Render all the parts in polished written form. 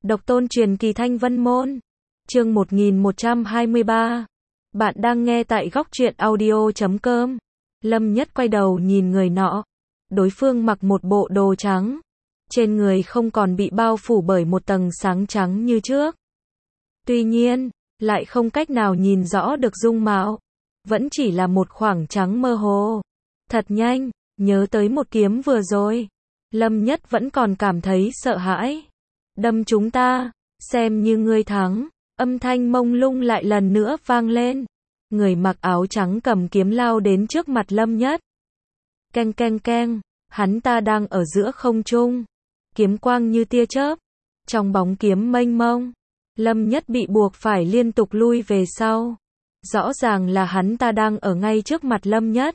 Độc tôn truyền kỳ Thanh Vân Môn. Chương 1123. Bạn đang nghe tại góc truyện audio.com. Lâm Nhất quay đầu nhìn người nọ. Đối phương mặc một bộ đồ trắng. Trên người không còn bị bao phủ bởi một tầng sáng trắng như trước. Tuy nhiên, lại không cách nào nhìn rõ được dung mạo. Vẫn chỉ là một khoảng trắng mơ hồ. Thật nhanh, nhớ tới một kiếm vừa rồi. Lâm Nhất vẫn còn cảm thấy sợ hãi. Đâm chúng ta, xem như ngươi thắng. Âm thanh mông lung lại lần nữa vang lên. Người mặc áo trắng cầm kiếm lao đến trước mặt Lâm Nhất. Keng keng keng, hắn ta đang ở giữa không trung. Kiếm quang như tia chớp. Trong bóng kiếm mênh mông, Lâm Nhất bị buộc phải liên tục lui về sau. Rõ ràng là hắn ta đang ở ngay trước mặt Lâm Nhất.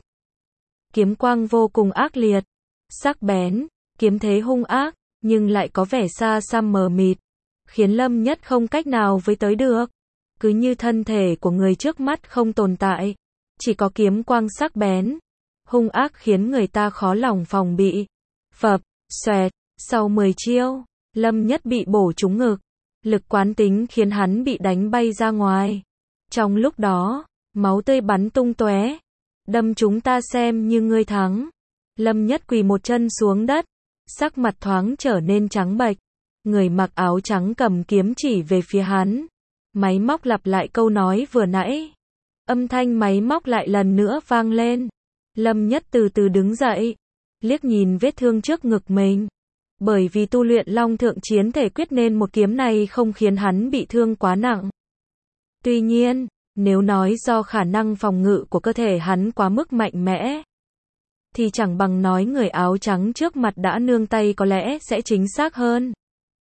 Kiếm quang vô cùng ác liệt, sắc bén, kiếm thế hung ác, nhưng lại có vẻ xa xăm mờ mịt, khiến Lâm Nhất không cách nào với tới được. Cứ như thân thể của người trước mắt không tồn tại, chỉ có kiếm quang sắc bén, hung ác khiến người ta khó lòng phòng bị. Phập, xoẹt, sau 10 chiêu, Lâm Nhất bị bổ trúng ngực, lực quán tính khiến hắn bị đánh bay ra ngoài. Trong lúc đó, máu tươi bắn tung tóe. Đâm chúng ta xem như ngươi thắng. Lâm Nhất quỳ một chân xuống đất, sắc mặt thoáng trở nên trắng bệch. Người mặc áo trắng cầm kiếm chỉ về phía hắn. Máy móc lặp lại câu nói vừa nãy. Âm thanh máy móc lại lần nữa vang lên. Lâm Nhất từ từ đứng dậy, liếc nhìn vết thương trước ngực mình. Bởi vì tu luyện Long Thượng Chiến Thể Quyết nên một kiếm này không khiến hắn bị thương quá nặng. Tuy nhiên, nếu nói do khả năng phòng ngự của cơ thể hắn quá mức mạnh mẽ, thì chẳng bằng nói người áo trắng trước mặt đã nương tay có lẽ sẽ chính xác hơn.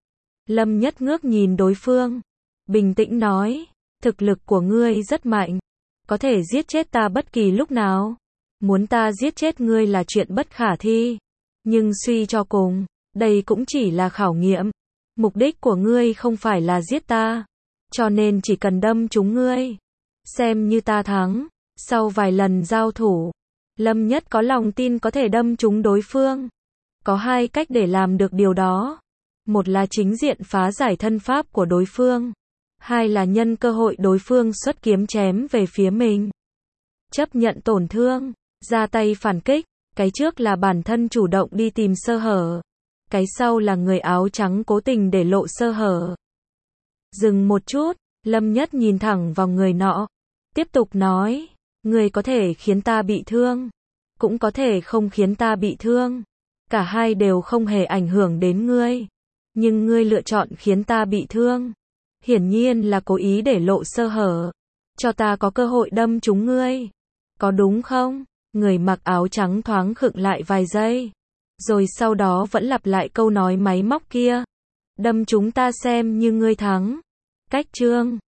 Lâm Nhất ngước nhìn đối phương, bình tĩnh nói, thực lực của ngươi rất mạnh, có thể giết chết ta bất kỳ lúc nào. Muốn ta giết chết ngươi là chuyện bất khả thi, nhưng suy cho cùng, đây cũng chỉ là khảo nghiệm. Mục đích của ngươi không phải là giết ta, cho nên chỉ cần đâm trúng ngươi, xem như ta thắng. Sau vài lần giao thủ, Lâm Nhất có lòng tin có thể đâm trúng đối phương. Có hai cách để làm được điều đó. Một là chính diện phá giải thân pháp của đối phương. Hai là nhân cơ hội đối phương xuất kiếm chém về phía mình. Chấp nhận tổn thương, ra tay phản kích. Cái trước là bản thân chủ động đi tìm sơ hở. Cái sau là người áo trắng cố tình để lộ sơ hở. Dừng một chút, Lâm Nhất nhìn thẳng vào người nọ. Tiếp tục nói, ngươi có thể khiến ta bị thương, cũng có thể không khiến ta bị thương. Cả hai đều không hề ảnh hưởng đến ngươi. Nhưng ngươi lựa chọn khiến ta bị thương. Hiển nhiên là cố ý để lộ sơ hở, cho ta có cơ hội đâm trúng ngươi. Có đúng không? Người mặc áo trắng thoáng khựng lại vài giây. Rồi sau đó vẫn lặp lại câu nói máy móc kia. Đâm chúng ta xem như ngươi thắng. Cách chương